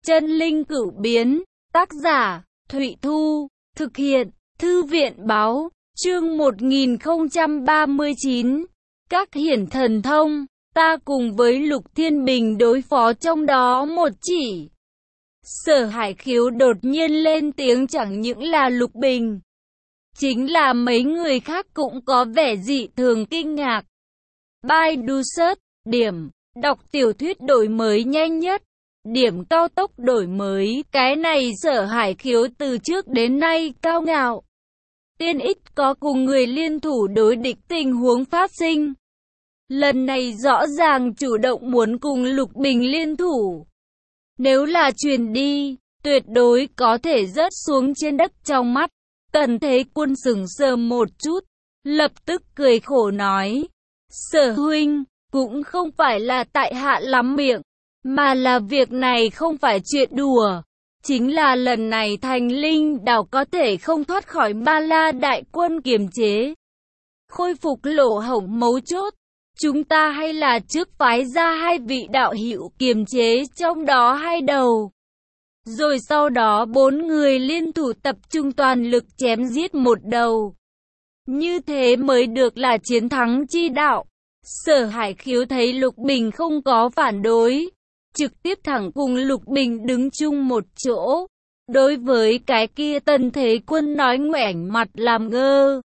Chân linh cửu biến, tác giả, Thụy Thu, thực hiện, Thư viện báo, chương 1039, các hiển thần thông, ta cùng với Lục Thiên Bình đối phó trong đó một chỉ. Sở Hải Khiếu đột nhiên lên tiếng, chẳng những là Lục Bình, chính là mấy người khác cũng có vẻ dị thường kinh ngạc. Baidu Search, điểm, đọc tiểu thuyết đổi mới nhanh nhất, điểm cao tốc đổi mới, cái này Sở Hải Khiếu từ trước đến nay cao ngạo. Tiên ít có cùng người liên thủ đối địch tình huống phát sinh. Lần này rõ ràng chủ động muốn cùng Lục Bình liên thủ. Nếu là truyền đi, tuyệt đối có thể rớt xuống trên đất trong mắt. Tần Thế Quân sững sờ một chút, lập tức cười khổ nói: Sở huynh, cũng không phải là tại hạ lắm miệng, mà là việc này không phải chuyện đùa. Chính là lần này Thành Linh Đảo có thể không thoát khỏi Ba La đại quân kiềm chế, khôi phục lỗ hổng mấu chốt. Chúng ta hay là trước phái ra hai vị đạo hữu kiềm chế trong đó hai đầu, rồi sau đó bốn người liên thủ tập trung toàn lực chém giết một đầu. Như thế mới được là chiến thắng chi đạo. Sở Hải Khiếu thấy Lục Bình không có phản đối, trực tiếp thẳng cùng Lục Bình đứng chung một chỗ. Đối với cái kia Tần Thế Quân nói ngoảnh mặt làm ngơ.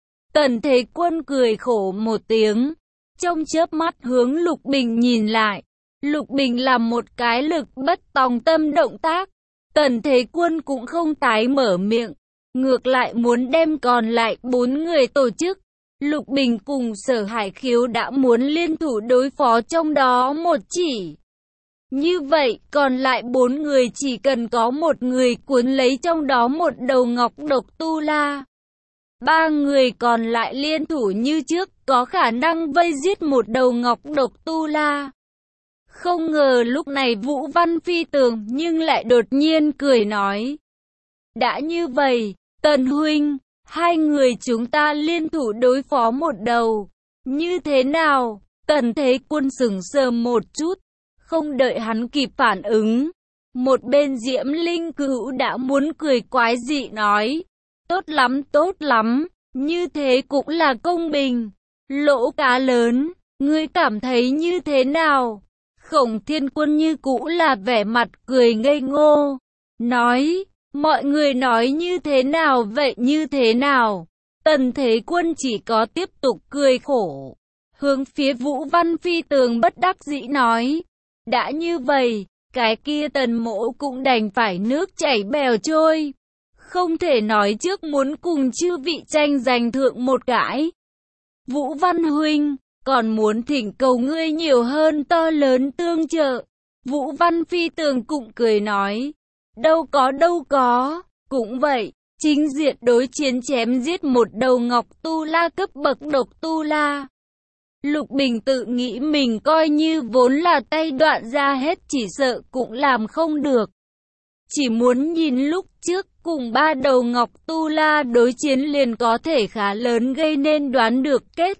Tần Thế Quân cười khổ một tiếng, trong chớp mắt hướng Lục Bình nhìn lại. Lục Bình làm một cái lực bất tòng tâm động tác. Tần Thế Quân cũng không tái mở miệng, ngược lại muốn đem còn lại bốn người tổ chức. Lục Bình cùng Sở Hải Khiếu đã muốn liên thủ đối phó trong đó một chỉ. Như vậy, còn lại bốn người chỉ cần có một người cuốn lấy trong đó một đầu ngọc độc tu la. Ba người còn lại liên thủ như trước, có khả năng vây giết một đầu ngọc độc tu la. Không ngờ lúc này Vũ Văn Phi Tường nhưng lại đột nhiên cười nói: đã như vậy, Tần huynh, hai người chúng ta liên thủ đối phó một đầu, như thế nào? Tần Thế Quân sững sờ một chút, không đợi hắn kịp phản ứng, một bên Diễm Linh Cữu đã muốn cười quái dị nói: tốt lắm, như thế cũng là công bình. Lỗ cá lớn, ngươi cảm thấy như thế nào? Khổng Thiên Quân như cũ là vẻ mặt cười ngây ngô, nói: mọi người nói như thế nào vậy, như thế nào? Tần Thế Quân chỉ có tiếp tục cười khổ, hướng phía Vũ Văn Phi Tường bất đắc dĩ nói: đã như vậy, cái kia Tần mỗ cũng đành phải nước chảy bèo trôi, không thể nói trước muốn cùng chư vị tranh giành thượng một cái. Vũ Văn huynh, còn muốn thỉnh cầu ngươi nhiều hơn to lớn tương trợ. Vũ Văn Phi Tường cũng cười nói: đâu có, cũng vậy, chính diện đối chiến chém giết một đầu ngọc tu la cấp bậc độc tu la. Lục Bình tự nghĩ mình coi như vốn là tay đoạn ra hết chỉ sợ cũng làm không được. Chỉ muốn nhìn lúc trước cùng ba đầu ngọc tu la đối chiến liền có thể khá lớn gây nên đoán được kết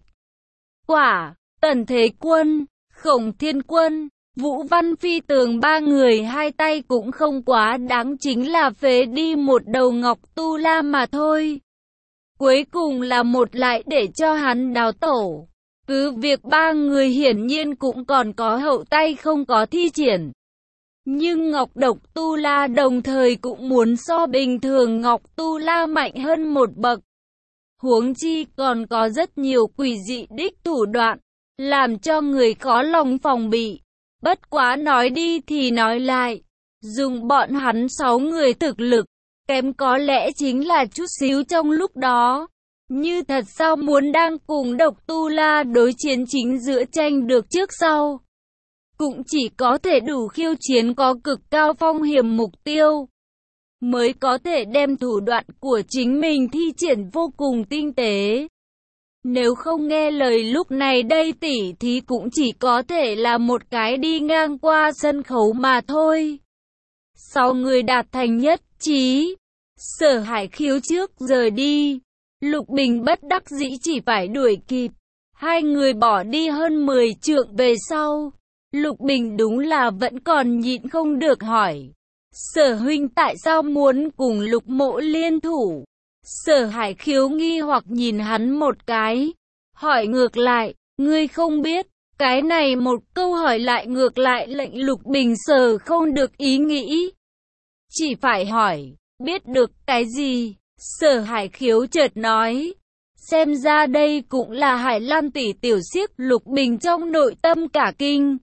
quả. Tần Thế Quân, Khổng Thiên Quân, Vũ Văn Phi Tường ba người hai tay cũng không quá đáng, chính là phế đi một đầu ngọc tu la mà thôi. Cuối cùng là một lại để cho hắn đào tổ. Cứ việc ba người hiển nhiên cũng còn có hậu tay không có thi triển. Nhưng ngọc độc tu la đồng thời cũng muốn so bình thường ngọc tu la mạnh hơn một bậc. Huống chi còn có rất nhiều quỷ dị đích thủ đoạn, làm cho người khó lòng phòng bị. Bất quá nói đi thì nói lại, dùng bọn hắn 6 người thực lực, kém có lẽ chính là chút xíu trong lúc đó. Như thật sao muốn đang cùng độc tu la đối chiến chính giữa tranh được trước sau, cũng chỉ có thể đủ khiêu chiến có cực cao phong hiểm mục tiêu, mới có thể đem thủ đoạn của chính mình thi triển vô cùng tinh tế. Nếu không nghe lời lúc này đây tỉ thí cũng chỉ có thể là một cái đi ngang qua sân khấu mà thôi. Sau người đạt thành nhất trí, Sở Hải Khiếu trước rời đi, Lục Bình bất đắc dĩ chỉ phải đuổi kịp. Hai người bỏ đi hơn 10 trượng về sau, Lục Bình đúng là vẫn còn nhịn không được hỏi: Sở huynh tại sao muốn cùng Lục Mỗ liên thủ? Sở Hải Khiếu nghi hoặc nhìn hắn một cái, hỏi ngược lại, ngươi không biết, cái này một câu hỏi lại ngược lại lệnh Lục Bình Sở không được ý nghĩ. Chỉ phải hỏi, biết được cái gì? Sở Hải Khiếu chợt nói, xem ra đây cũng là Hải Lan tỷ tiểu xiếc. Lục Bình trong nội tâm cả kinh.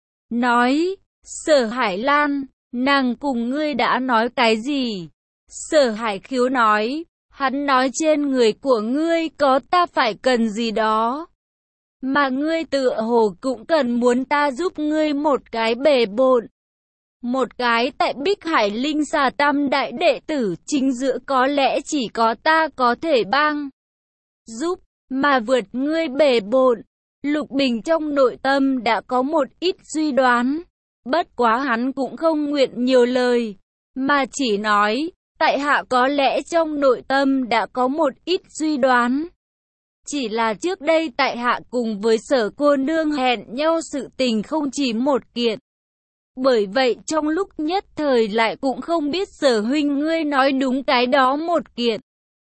Nói, Sở Hải Lan, nàng cùng ngươi đã nói cái gì? Sở Hải Khiếu nói, hắn nói trên người của ngươi có ta phải cần gì đó. Mà ngươi tựa hồ cũng cần muốn ta giúp ngươi một cái bề bộn. Một cái tại Bích Hải Linh Xà Tam đại đệ tử chính giữa có lẽ chỉ có ta có thể帮giúp, mà vượt ngươi bề bộn. Lục Bình trong nội tâm đã có một ít suy đoán, bất quá hắn cũng không nguyện nhiều lời, mà chỉ nói, tại hạ có lẽ trong nội tâm đã có một ít suy đoán. Chỉ là trước đây tại hạ cùng với Sở cô nương hẹn nhau sự tình không chỉ một kiện. Bởi vậy trong lúc nhất thời lại cũng không biết Sở huynh ngươi nói đúng cái đó một kiện.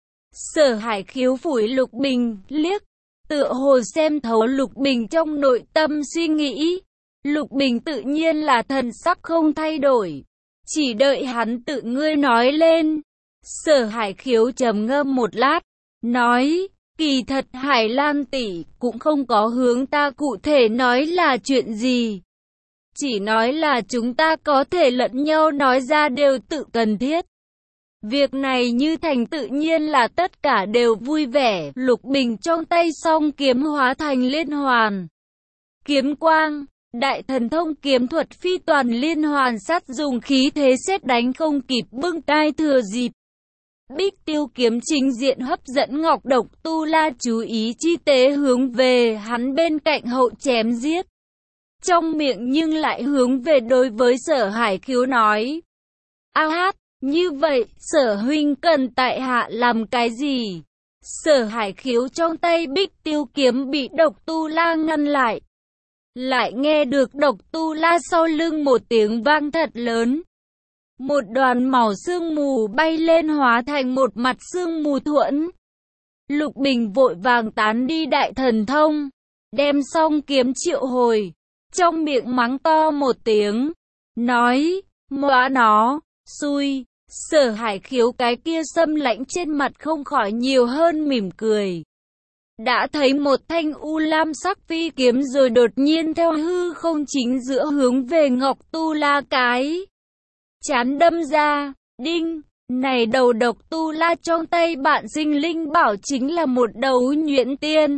Sở Hải Khiếu phủi Lục Bình liếc, tựa hồ xem thấu Lục Bình trong nội tâm suy nghĩ. Lục Bình tự nhiên là thần sắc không thay đổi, chỉ đợi hắn tự ngươi nói lên. Sở Hải Khiếu trầm ngâm một lát, nói, kỳ thật Hải Lan tỷ cũng không có hướng ta cụ thể nói là chuyện gì. Chỉ nói là chúng ta có thể lẫn nhau nói ra đều tự cần thiết. Việc này như thành tự nhiên là tất cả đều vui vẻ. Lục Bình trong tay song kiếm hóa thành liên hoàn kiếm quang, đại thần thông kiếm thuật phi toàn liên hoàn sát, dùng khí thế sét đánh không kịp bưng tay thừa dịp. Bích Tiêu kiếm chính diện hấp dẫn Ngọc Độc Tu La chú ý chi tế hướng về hắn bên cạnh hậu chém giết. Trong miệng nhưng lại hướng về đối với Sở Hải Khiếu nói, a hát, như vậy Sở huynh cần tại hạ làm cái gì? Sở Hải Khiếu trong tay Bích Tiêu kiếm bị Độc Tu La ngăn lại. Lại nghe được Độc Tu La sau lưng một tiếng vang thật lớn. Một đoàn màu sương mù bay lên hóa thành một mặt sương mù thuẫn. Lục Bình vội vàng tán đi đại thần thông, đem song kiếm triệu hồi, trong miệng mắng to một tiếng, nói, móa nó, xui. Sở Hải Khiếu cái kia xâm lãnh trên mặt không khỏi nhiều hơn mỉm cười. Đã thấy một thanh u lam sắc phi kiếm rồi đột nhiên theo hư không chính giữa hướng về Ngọc Tu La cái chán đâm ra, đinh, này đầu Độc Tu La trong tay bạn sinh linh bảo chính là một đầu nhuyễn tiên.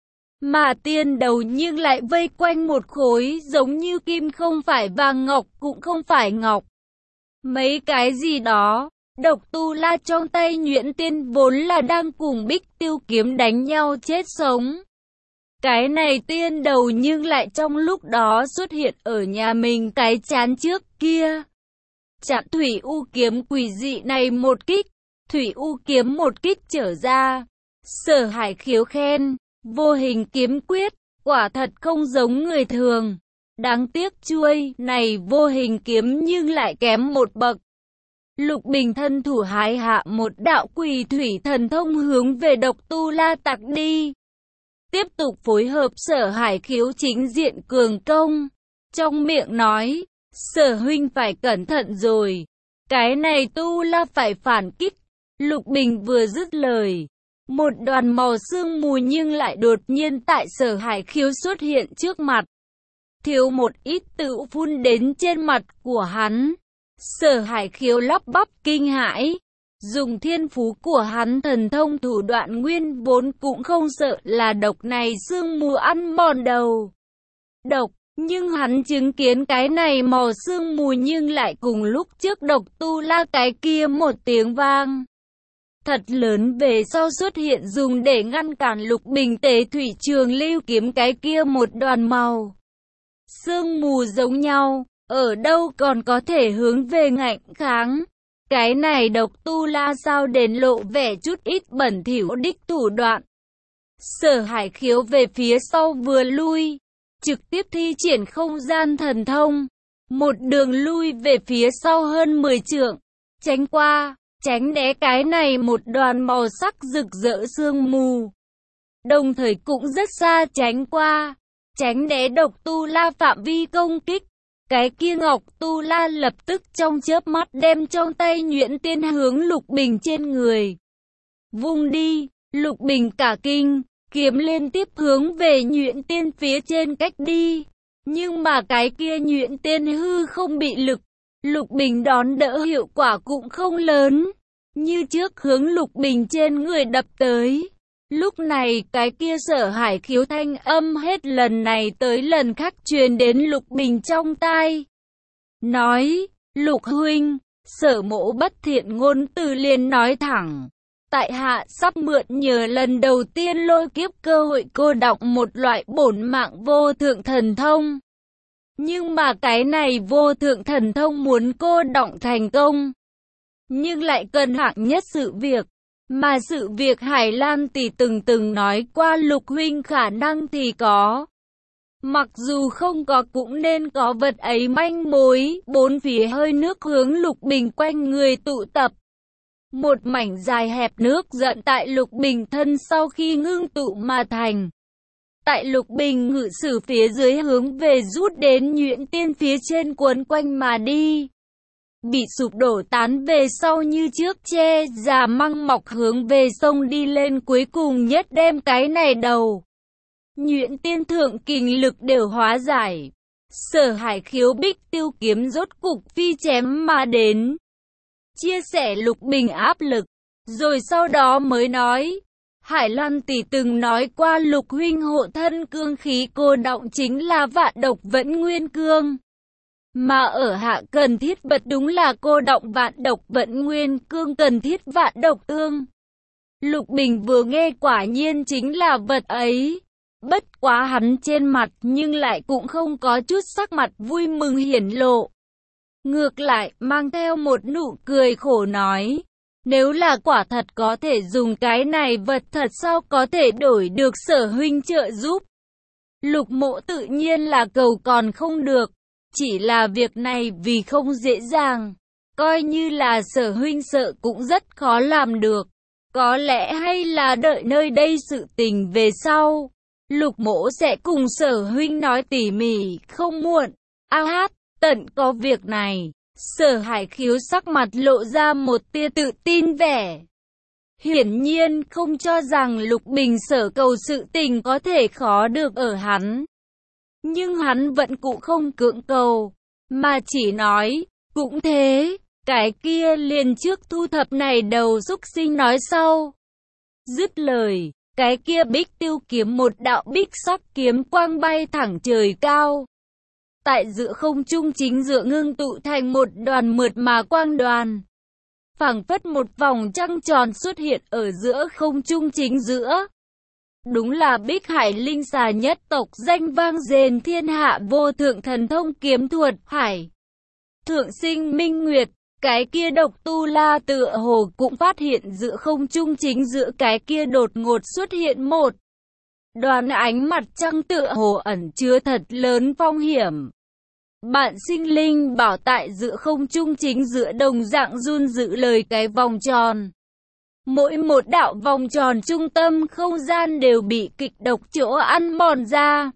Mà tiên đầu nhưng lại vây quanh một khối giống như kim, không phải vàng ngọc cũng không phải ngọc. Mấy cái gì đó, Độc Tu La trong tay nhuyễn tiên vốn là đang cùng Bích Tiêu kiếm đánh nhau chết sống. Cái này tiên đầu nhưng lại trong lúc đó xuất hiện ở nhà mình cái chán trước kia. Chặn Thủy U kiếm quỷ dị này một kích, Thủy U kiếm một kích trở ra. Sở Hải Khiếu khen, vô hình kiếm quyết, quả thật không giống người thường. Đáng tiếc chuôi này vô hình kiếm nhưng lại kém một bậc. Lục Bình thân thủ hái hạ một đạo quỷ thủy thần thông hướng về Độc Tu La tặc đi. Tiếp tục phối hợp Sở Hải Khiếu chính diện cường công. Trong miệng nói, Sở huynh phải cẩn thận rồi. Cái này Tu La phải phản kích. Lục Bình vừa dứt lời, một đoàn màu sương mù nhưng lại đột nhiên tại Sở Hải Khiếu xuất hiện trước mặt. Thiếu một ít tự phun đến trên mặt của hắn. Sở Hải Khiếu lắp bắp kinh hãi. Dùng thiên phú của hắn thần thông thủ đoạn nguyên vốn cũng không sợ là độc này sương mù ăn mòn đầu độc. Nhưng hắn chứng kiến cái này màu sương mù nhưng lại cùng lúc trước Độc Tu La cái kia một tiếng vang thật lớn về sau xuất hiện dùng để ngăn cản Lục Bình Tế Thủy Trường Lưu kiếm cái kia một đoàn màu sương mù giống nhau, ở đâu còn có thể hướng về ngạnh kháng. Cái này Độc Tu La sao đến lộ vẻ chút ít bẩn thỉu đích thủ đoạn. Sở Hải Khiếu về phía sau vừa lui, trực tiếp thi triển không gian thần thông, một đường lui về phía sau hơn 10 trượng, tránh qua, tránh né cái này một đoàn màu sắc rực rỡ sương mù. Đồng thời cũng rất xa tránh qua, tránh né độc tu la phạm vi công kích. Cái kia Ngọc Tu La lập tức trong chớp mắt đem trong tay nhuyễn tiên hướng Lục Bình trên người vung đi. Lục Bình cả kinh, kiếm liên tiếp hướng về nhuyễn tiên phía trên cách đi. Nhưng mà cái kia nhuyễn tiên hư không bị lực, Lục Bình đón đỡ hiệu quả cũng không lớn. Như trước hướng Lục Bình trên người đập tới. Lúc này cái kia Sở Hải khiếu thanh âm hết lần này tới lần khác truyền đến Lục Bình trong tai. Nói, Lục huynh, Sở mỗ bất thiện ngôn từ liền nói thẳng. Tại hạ sắp mượn nhờ lần đầu tiên lôi kiếp cơ hội cô đọng một loại bổn mạng vô thượng thần thông. Nhưng mà cái này vô thượng thần thông muốn cô đọng thành công, nhưng lại cần hạng nhất sự việc. Mà sự việc Hải Lam tỷ từng nói qua Lục huynh khả năng thì có. Mặc dù không có cũng nên có vật ấy manh mối. Bốn phía hơi nước hướng Lục Bình quanh người tụ tập. Một mảnh dài hẹp nước giận tại Lục Bình thân sau khi ngưng tụ mà thành. Tại Lục Bình ngự sử phía dưới hướng về rút đến nhuyễn tiên phía trên cuốn quanh mà đi. Bị sụp đổ tán về sau như trước che già măng mọc hướng về sông đi lên, cuối cùng nhất đem cái này đầu nhuyễn tiên thượng kình lực đều hóa giải. Sở Hải khiếu bích tiêu kiếm rốt cục phi chém mà đến, chia sẻ Lục Bình áp lực, rồi sau đó mới nói, Hải Lan tỷ từng nói qua Lục huynh hộ thân cương khí cô đọng chính là vạn độc vẫn nguyên cương. Mà ở hạ cần thiết vật đúng là cô đọng vạn độc vẫn nguyên cương, cần thiết vạn độc tương. Lục Bình vừa nghe quả nhiên chính là vật ấy. Bất quá hắn trên mặt nhưng lại cũng không có chút sắc mặt vui mừng hiển lộ. Ngược lại mang theo một nụ cười khổ nói, nếu là quả thật có thể dùng cái này vật thật sao có thể đổi được Sở huynh trợ giúp. Lục mộ tự nhiên là cầu còn không được. Chỉ là việc này vì không dễ dàng, coi như là Sở huynh sợ cũng rất khó làm được. Có lẽ hay là đợi nơi đây sự tình về sau, Lục mộ sẽ cùng Sở huynh nói tỉ mỉ, không muộn. A hát, tận có việc này. Sở Hải khiếu sắc mặt lộ ra một tia tự tin vẻ. Hiển nhiên không cho rằng Lục Bình sở cầu sự tình có thể khó được ở hắn. Nhưng hắn vẫn cũng không cưỡng cầu, mà chỉ nói, cũng thế, cái kia liền trước thu thập này đầu xúc sinh nói sau. Dứt lời, cái kia bích tiêu kiếm một đạo bích sắc kiếm quang bay thẳng trời cao. Tại giữa không trung chính giữa ngưng tụ thành một đoàn mượt mà quang đoàn. Phảng phất một vòng trăng tròn xuất hiện ở giữa không trung chính giữa. Đúng là Bích Hải linh xà nhất tộc danh vang rền thiên hạ vô thượng thần thông kiếm thuật Hải Thượng Sinh Minh Nguyệt. Cái kia độc tu la tựa hồ cũng phát hiện giữa không trung chính giữa cái kia đột ngột xuất hiện một đoàn ánh mặt trăng tựa hồ ẩn chứa thật lớn phong hiểm. Bạn sinh linh bảo tại giữa không trung chính giữa đồng dạng run dự lời cái vòng tròn. Mỗi một đạo vòng tròn trung tâm không gian đều bị kịch độc chỗ ăn mòn ra.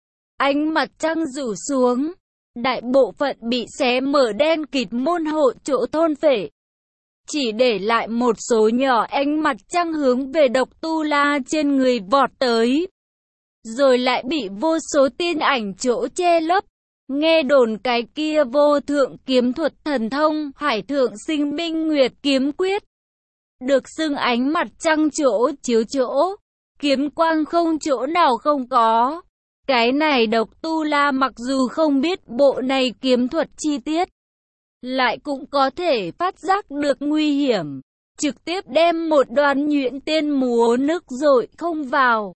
Ánh mặt trăng rủ xuống, đại bộ phận bị xé mở đen kịt môn hộ chỗ thôn phệ. Chỉ để lại một số nhỏ ánh mặt trăng hướng về độc tu la trên người vọt tới. Rồi lại bị vô số tiên ảnh chỗ che lấp. Nghe đồn cái kia vô thượng kiếm thuật thần thông Hải Thượng Sinh Minh Nguyệt kiếm quyết. Được xưng ánh mặt trăng chỗ chiếu chỗ, kiếm quang không chỗ nào không có. Cái này độc tu la mặc dù không biết bộ này kiếm thuật chi tiết, lại cũng có thể phát giác được nguy hiểm. Trực tiếp đem một đoàn nhuyễn tiên múa nước dội không vào.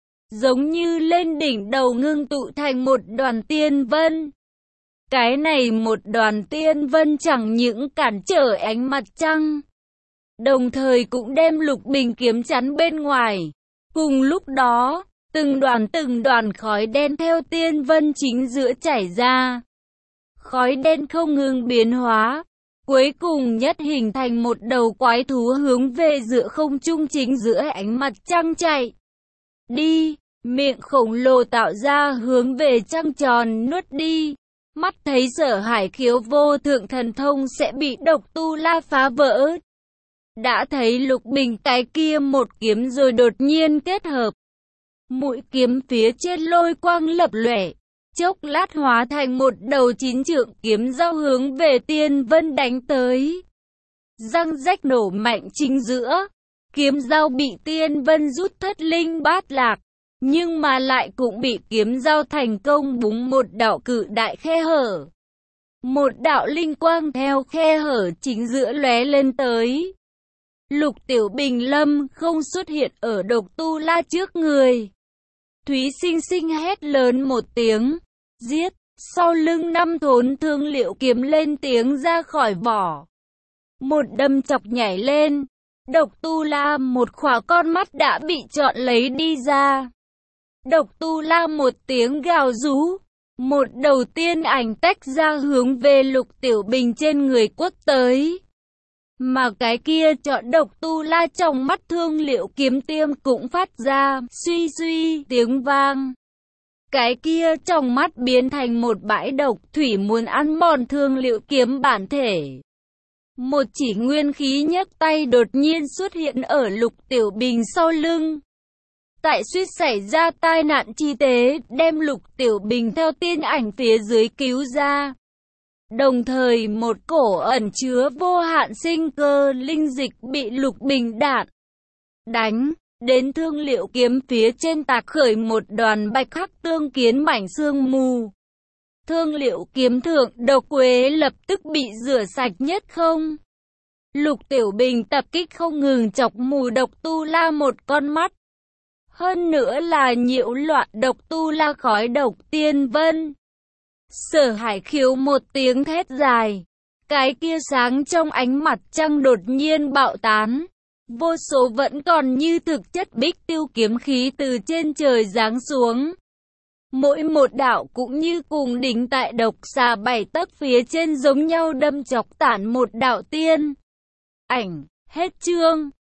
Giống như lên đỉnh đầu ngưng tụ thành một đoàn tiên vân. Cái này một đoàn tiên vân chẳng những cản trở ánh mặt trăng, đồng thời cũng đem Lục Bình kiếm chắn bên ngoài. Cùng lúc đó, từng đoàn khói đen theo tiên vân chính giữa chảy ra. Khói đen không ngừng biến hóa, cuối cùng nhất hình thành một đầu quái thú hướng về giữa không trung chính giữa ánh mặt trăng chạy đi, miệng khổng lồ tạo ra hướng về trăng tròn nuốt đi. Mắt thấy Sở Hải khiếu vô thượng thần thông sẽ bị Độc Tu La phá vỡ. Đã thấy Lục Bình cái kia một kiếm rồi đột nhiên kết hợp. Mũi kiếm phía trên lôi quang lập lòe, chốc lát hóa thành một đầu 9 trượng kiếm dao hướng về Tiên Vân đánh tới. Răng rách nổ mạnh chính giữa, kiếm dao bị Tiên Vân rút thất linh bát lạc, nhưng mà lại cũng bị kiếm dao thành công búng một đạo cự đại khe hở. Một đạo linh quang theo khe hở chính giữa lóe lên tới. Lục Tiểu Bình lâm không xuất hiện ở Độc Tu La trước người. Thúy Sinh Sinh hét lớn một tiếng, giết, sau lưng 5 thốn thương liệu kiếm lên tiếng ra khỏi vỏ. Một đâm chọc nhảy lên, Độc Tu La một khỏa con mắt đã bị chọn lấy đi ra. Độc Tu La một tiếng gào rú, một đầu tiên ảnh tách ra hướng về Lục Tiểu Bình trên người quất tới. Mà cái kia chọn Độc Tu La trong mắt thương liệu kiếm tiêm cũng phát ra suy suy tiếng vang. Cái kia trong mắt biến thành một bãi độc thủy muốn ăn mòn thương liệu kiếm bản thể. Một chỉ nguyên khí nhấc tay đột nhiên xuất hiện ở Lục Tiểu Bình sau lưng. Tại suýt xảy ra tai nạn chi tế, đem Lục Tiểu Bình theo tiên ảnh phía dưới cứu ra. Đồng thời một cổ ẩn chứa vô hạn sinh cơ linh dịch bị Lục Bình đạn đánh đến thương liệu kiếm phía trên tạc khởi một đoàn bạch khắc tương kiến mảnh sương mù. Thương liệu kiếm thượng độc quế lập tức bị rửa sạch nhất không. Lục Tiểu Bình tập kích không ngừng chọc mù Độc Tu La một con mắt. Hơn nữa là nhiễu loạn Độc Tu La khói độc Tiên Vân. Sở Hải khiếu một tiếng thét dài. Cái kia sáng trong ánh mặt trăng đột nhiên bạo tán. Vô số vẫn còn như thực chất bích tiêu kiếm khí từ trên trời giáng xuống. Mỗi một đạo cũng như cùng đính tại độc xà 7 tấc phía trên giống nhau đâm chọc tản một đạo tiên ảnh. Hết chương.